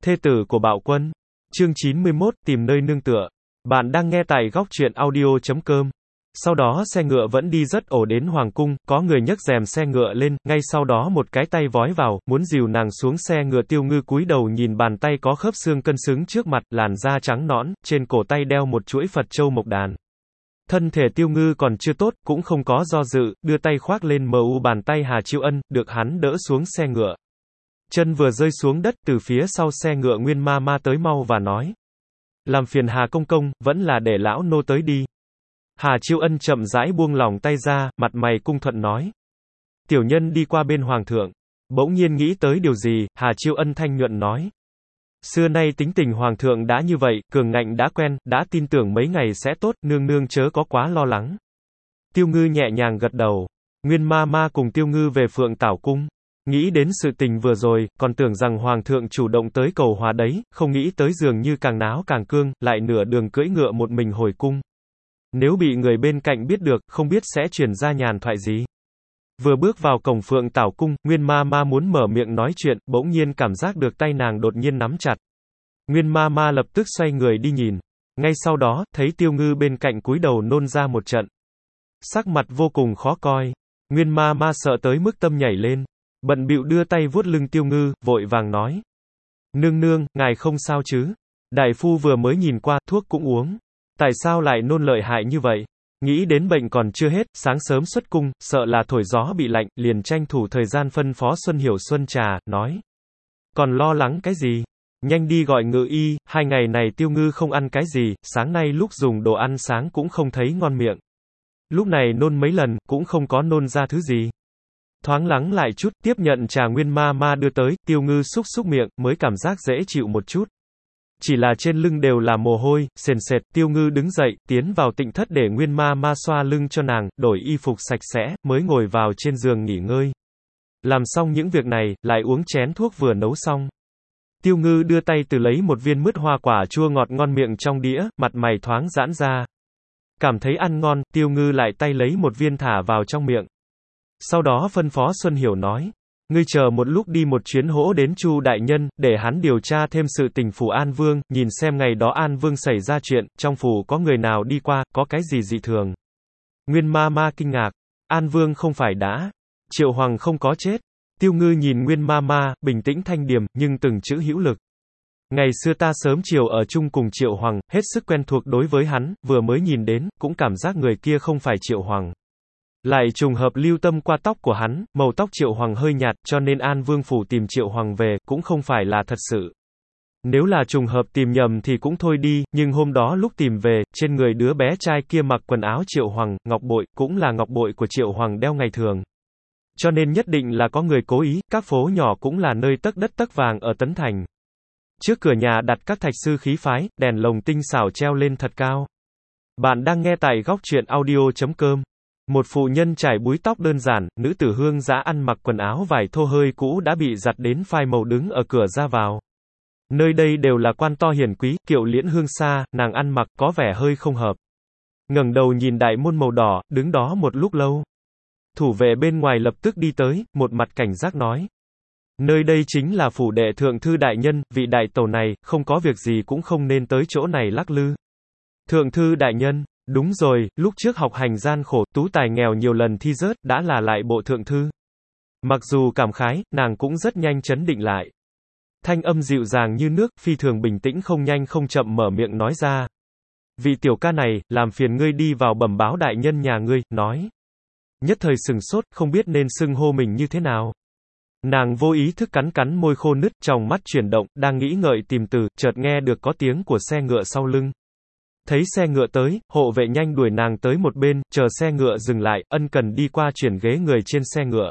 Thê tử của Bạo Quân. Chương 91, tìm nơi nương tựa. Bạn đang nghe tại góc truyện audio.com. Sau đó xe ngựa vẫn đi rất ổn đến Hoàng cung, có người nhấc rèm xe ngựa lên, ngay sau đó một cái tay vói vào, muốn dìu nàng xuống xe ngựa. Tiêu Ngư cúi đầu nhìn bàn tay có khớp xương cân xứng trước mặt, làn da trắng nõn, trên cổ tay đeo một chuỗi Phật châu mộc đàn. Thân thể Tiêu Ngư còn chưa tốt, cũng không có do dự, đưa tay khoác lên bàn tay Hà Chiêu Ân, được hắn đỡ xuống xe ngựa. Chân vừa rơi xuống đất, từ phía sau xe ngựa Nguyên Ma Ma tới mau và nói: "Làm phiền Hà công công, vẫn là để lão nô tới đi." Hà Chiêu Ân chậm rãi buông lỏng tay ra, mặt mày cung thuận nói: "Tiểu nhân đi qua bên hoàng thượng." Bỗng nhiên nghĩ tới điều gì, Hà Chiêu Ân thanh nhuận nói: "Xưa nay tính tình hoàng thượng đã như vậy, cường ngạnh đã quen, đã tin tưởng mấy ngày sẽ tốt, nương nương chớ có quá lo lắng." Tiêu Ngư nhẹ nhàng gật đầu. Nguyên Ma Ma cùng Tiêu Ngư về Phượng Tảo cung. Nghĩ đến sự tình vừa rồi, còn tưởng rằng hoàng thượng chủ động tới cầu hòa đấy, không nghĩ tới dường như càng náo càng cương, lại nửa đường cưỡi ngựa một mình hồi cung. Nếu bị người bên cạnh biết được, không biết sẽ truyền ra nhàn thoại gì. Vừa bước vào cổng Phượng Tảo cung, Nguyên Ma Ma muốn mở miệng nói chuyện, bỗng nhiên cảm giác được tay nàng đột nhiên nắm chặt. Nguyên Ma Ma lập tức xoay người đi nhìn. Ngay sau đó, thấy Tiêu Ngư bên cạnh cúi đầu nôn ra một trận. Sắc mặt vô cùng khó coi. Nguyên Ma Ma sợ tới mức tâm nhảy lên. Bận bịu đưa tay vuốt lưng Tiêu Ngư, vội vàng nói: "Nương nương, ngài không sao chứ? Đại phu vừa mới nhìn qua, thuốc cũng uống. Tại sao lại nôn lợi hại như vậy?" Nghĩ đến bệnh còn chưa hết, sáng sớm xuất cung, sợ là thổi gió bị lạnh, liền tranh thủ thời gian phân phó Xuân Hiểu Xuân Trà, nói: "Còn lo lắng cái gì? Nhanh đi gọi ngự y, 2 ngày này Tiêu Ngư không ăn cái gì, sáng nay lúc dùng đồ ăn sáng cũng không thấy ngon miệng. Lúc này nôn mấy lần, cũng không có nôn ra thứ gì." Thoáng lắng lại chút, tiếp nhận trà Nguyên Ma Ma đưa tới, Tiêu Ngư xúc xúc miệng, mới cảm giác dễ chịu một chút. Chỉ là trên lưng đều là mồ hôi, sền sệt, Tiêu Ngư đứng dậy, tiến vào tịnh thất để Nguyên Ma Ma xoa lưng cho nàng, đổi y phục sạch sẽ, mới ngồi vào trên giường nghỉ ngơi. Làm xong những việc này, lại uống chén thuốc vừa nấu xong. Tiêu Ngư đưa tay từ lấy một viên mứt hoa quả chua ngọt ngon miệng trong đĩa, mặt mày thoáng giãn ra. Cảm thấy ăn ngon, Tiêu Ngư lại tay lấy một viên thả vào trong miệng. Sau đó phân phó Xuân Hiểu nói: "Ngươi chờ một lúc đi một chuyến hỗ đến Chu đại nhân, để hắn điều tra thêm sự tình phủ An Vương, nhìn xem ngày đó An Vương xảy ra chuyện, trong phủ có người nào đi qua, có cái gì dị thường." Nguyên Ma Ma kinh ngạc: "An Vương không phải đã Triệu Hoàng không có chết?" Tiêu Ngư nhìn Nguyên Ma Ma, bình tĩnh thanh điềm, nhưng từng chữ hữu lực. "Ngày xưa ta sớm chiều ở chung cùng Triệu Hoàng, hết sức quen thuộc đối với hắn, vừa mới nhìn đến, cũng cảm giác người kia không phải Triệu Hoàng. Lại trùng hợp lưu tâm qua tóc của hắn, màu tóc Triệu Hoàng hơi nhạt, cho nên An Vương phủ tìm Triệu Hoàng về, cũng không phải là thật sự. Nếu là trùng hợp tìm nhầm thì cũng thôi đi, nhưng hôm đó lúc tìm về, trên người đứa bé trai kia mặc quần áo Triệu Hoàng, ngọc bội, cũng là ngọc bội của Triệu Hoàng đeo ngày thường. Cho nên nhất định là có người cố ý, các phố nhỏ cũng là nơi tấc đất tấc vàng ở Tấn Thành. Trước cửa nhà đặt các thạch sư khí phái, đèn lồng tinh xảo treo lên thật cao." Bạn đang nghe tại góc truyện audio.com. Một phụ nhân trải búi tóc đơn giản, nữ tử Hương Dã ăn mặc quần áo vải thô hơi cũ đã bị giặt đến phai màu đứng ở cửa ra vào. Nơi đây đều là quan to hiển quý, kiệu liễn hương xa, nàng ăn mặc có vẻ hơi không hợp. Ngẩng đầu nhìn đại môn màu đỏ, đứng đó một lúc lâu. Thủ vệ bên ngoài lập tức đi tới, một mặt cảnh giác nói: "Nơi đây chính là phủ đệ thượng thư đại nhân, vị đại tẩu này, không có việc gì cũng không nên tới chỗ này lắc lư." "Thượng thư đại nhân?" "Đúng rồi, lúc trước học hành gian khổ, tú tài nghèo nhiều lần thi rớt, đã là lại bộ thượng thư." Mặc dù cảm khái, nàng cũng rất nhanh chấn định lại. Thanh âm dịu dàng như nước, phi thường bình tĩnh không nhanh không chậm mở miệng nói ra: "Vị tiểu ca này, làm phiền ngươi đi vào bẩm báo đại nhân nhà ngươi." Nói. Nhất thời sừng sốt, không biết nên xưng hô mình như thế nào. Nàng vô ý thức cắn cắn môi khô nứt, tròng mắt chuyển động, đang nghĩ ngợi tìm từ, chợt nghe được có tiếng của xe ngựa sau lưng. Thấy xe ngựa tới, hộ vệ nhanh đuổi nàng tới một bên, chờ xe ngựa dừng lại, ân cần đi qua chuyển ghế người trên xe ngựa.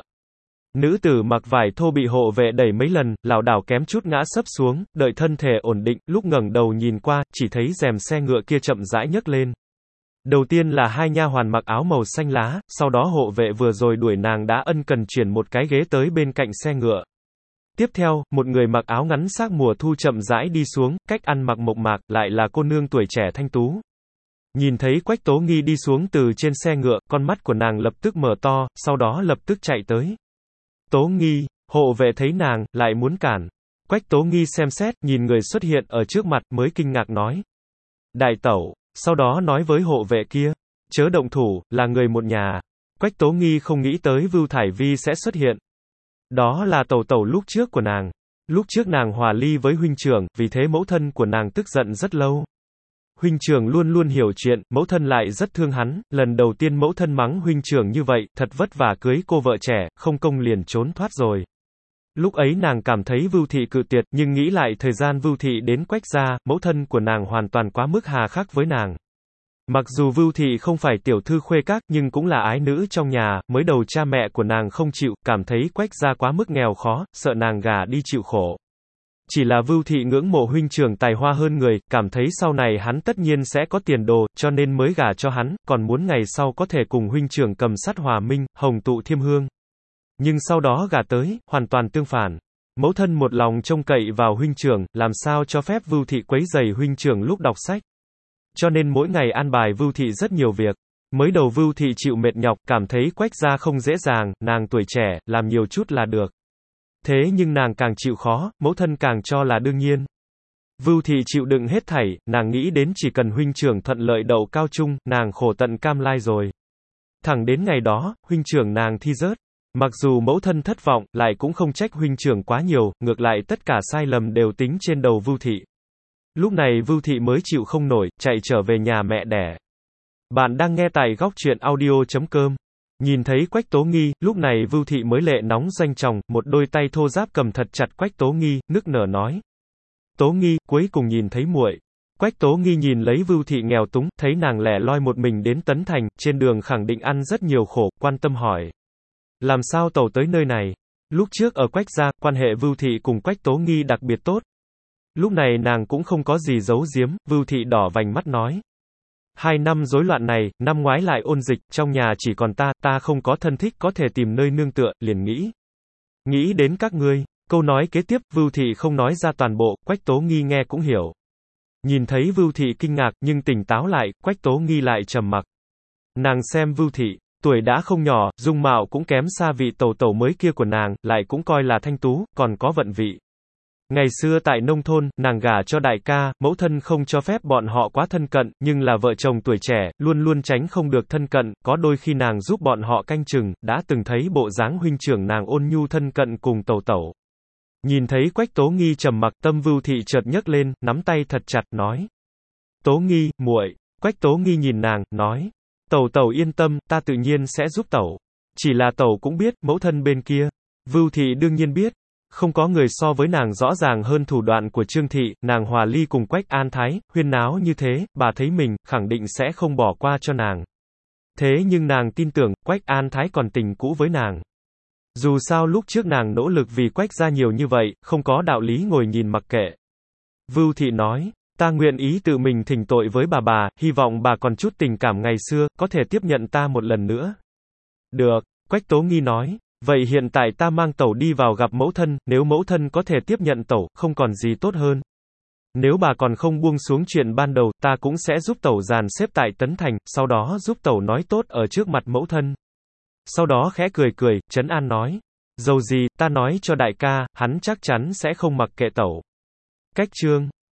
Nữ tử mặc vải thô bị hộ vệ đẩy mấy lần, lảo đảo kém chút ngã sấp xuống, đợi thân thể ổn định, lúc ngẩng đầu nhìn qua, chỉ thấy rèm xe ngựa kia chậm rãi nhấc lên. Đầu tiên là 2 nha hoàn mặc áo màu xanh lá, sau đó hộ vệ vừa rồi đuổi nàng đã ân cần chuyển một cái ghế tới bên cạnh xe ngựa. Tiếp theo, một người mặc áo ngắn sắc mùa thu chậm rãi đi xuống, cách ăn mặc mộc mạc, lại là cô nương tuổi trẻ thanh tú. Nhìn thấy Quách Tố Nghi đi xuống từ trên xe ngựa, con mắt của nàng lập tức mở to, sau đó lập tức chạy tới. "Tố Nghi." Hộ vệ thấy nàng, lại muốn cản. Quách Tố Nghi xem xét, nhìn người xuất hiện ở trước mặt, mới kinh ngạc nói. Đại tẩu, sau đó nói với hộ vệ kia. Chớ động thủ, là người một nhà. Quách Tố Nghi không nghĩ tới Vưu Thải Vi sẽ xuất hiện. Đó là tẩu tẩu lúc trước của nàng. Lúc trước nàng hòa ly với huynh trưởng, vì thế mẫu thân của nàng tức giận rất lâu. Huynh trưởng luôn luôn hiểu chuyện, mẫu thân lại rất thương hắn, lần đầu tiên mẫu thân mắng huynh trưởng như vậy, thật vất vả cưới cô vợ trẻ, không công liền trốn thoát rồi. Lúc ấy nàng cảm thấy Vưu Thị cự tuyệt, nhưng nghĩ lại thời gian Vưu Thị đến Quách gia, mẫu thân của nàng hoàn toàn quá mức hà khắc với nàng. Mặc dù Vưu Thị không phải tiểu thư khuê các, nhưng cũng là ái nữ trong nhà, mới đầu cha mẹ của nàng không chịu, cảm thấy Quách gia quá mức nghèo khó, sợ nàng gả đi chịu khổ. Chỉ là Vưu Thị ngưỡng mộ huynh trưởng tài hoa hơn người, cảm thấy sau này hắn tất nhiên sẽ có tiền đồ, cho nên mới gả cho hắn, còn muốn ngày sau có thể cùng huynh trưởng cầm sắt hòa minh, hồng tụ thiêm hương. Nhưng sau đó gả tới, hoàn toàn tương phản. Mẫu thân một lòng trông cậy vào huynh trưởng, làm sao cho phép Vưu Thị quấy rầy huynh trưởng lúc đọc sách. Cho nên mỗi ngày an bài Vưu Thị rất nhiều việc. Mới đầu Vưu Thị chịu mệt nhọc, cảm thấy Quách gia không dễ dàng, nàng tuổi trẻ, làm nhiều chút là được. Thế nhưng nàng càng chịu khó, mẫu thân càng cho là đương nhiên. Vưu Thị chịu đựng hết thảy, nàng nghĩ đến chỉ cần huynh trưởng thuận lợi đậu cao trung, nàng khổ tận cam lai rồi. Thẳng đến ngày đó, huynh trưởng nàng thi rớt. Mặc dù mẫu thân thất vọng, lại cũng không trách huynh trưởng quá nhiều, ngược lại tất cả sai lầm đều tính trên đầu Vưu Thị. Lúc này Vưu Thị mới chịu không nổi, chạy trở về nhà mẹ đẻ. Bạn đang nghe tại góc truyện audio.com. Nhìn thấy Quách Tố Nghi, lúc này Vưu Thị mới lệ nóng doanh tròng, một đôi tay thô ráp cầm thật chặt Quách Tố Nghi, nức nở nói. Tố Nghi, cuối cùng nhìn thấy muội. Quách Tố Nghi nhìn lấy Vưu Thị nghèo túng, thấy nàng lẻ loi một mình đến Tấn Thành, trên đường khẳng định ăn rất nhiều khổ, quan tâm hỏi. Làm sao tẩu tới nơi này? Lúc trước ở Quách gia, quan hệ Vưu Thị cùng Quách Tố Nghi đặc biệt tốt. Lúc này nàng cũng không có gì giấu giếm, Vưu Thị đỏ vành mắt nói. 2 năm rối loạn này, năm ngoái lại ôn dịch, trong nhà chỉ còn ta không có thân thích có thể tìm nơi nương tựa, liền nghĩ đến các ngươi. Câu nói kế tiếp, Vưu Thị không nói ra toàn bộ, Quách Tố Nghi nghe cũng hiểu. Nhìn thấy Vưu Thị kinh ngạc, nhưng tỉnh táo lại, Quách Tố Nghi lại trầm mặc. Nàng xem Vưu Thị, tuổi đã không nhỏ, dung mạo cũng kém xa vị tẩu tẩu mới kia của nàng, lại cũng coi là thanh tú, còn có vận vị. Ngày xưa tại nông thôn, nàng gả cho đại ca, mẫu thân không cho phép bọn họ quá thân cận, nhưng là vợ chồng tuổi trẻ, luôn luôn tránh không được thân cận, có đôi khi nàng giúp bọn họ canh chừng, đã từng thấy bộ dáng huynh trưởng nàng ôn nhu thân cận cùng tẩu tẩu. Nhìn thấy Quách Tố Nghi trầm mặc, tâm Vưu Thị chợt nhấc lên, nắm tay thật chặt, nói. Tố Nghi, muội. Quách Tố Nghi nhìn nàng, nói. Tẩu tẩu yên tâm, ta tự nhiên sẽ giúp tẩu. Chỉ là tẩu cũng biết, mẫu thân bên kia. Vưu Thị đương nhiên biết. Không có người so với nàng rõ ràng hơn thủ đoạn của Trương Thị, nàng hòa ly cùng Quách An Thái, huyên náo như thế, bà thấy mình, khẳng định sẽ không bỏ qua cho nàng. Thế nhưng nàng tin tưởng, Quách An Thái còn tình cũ với nàng. Dù sao lúc trước nàng nỗ lực vì Quách gia nhiều như vậy, không có đạo lý ngồi nhìn mặc kệ. Vưu Thị nói, ta nguyện ý tự mình thỉnh tội với bà, hy vọng bà còn chút tình cảm ngày xưa, có thể tiếp nhận ta một lần nữa. Được, Quách Tố Nghi nói. Vậy hiện tại ta mang tẩu đi vào gặp mẫu thân, nếu mẫu thân có thể tiếp nhận tẩu, không còn gì tốt hơn. Nếu bà còn không buông xuống chuyện ban đầu, ta cũng sẽ giúp tẩu dàn xếp tại Tấn Thành, sau đó giúp tẩu nói tốt ở trước mặt mẫu thân. Sau đó khẽ cười, trấn an nói. Dầu gì, ta nói cho đại ca, hắn chắc chắn sẽ không mặc kệ tẩu. Cách chương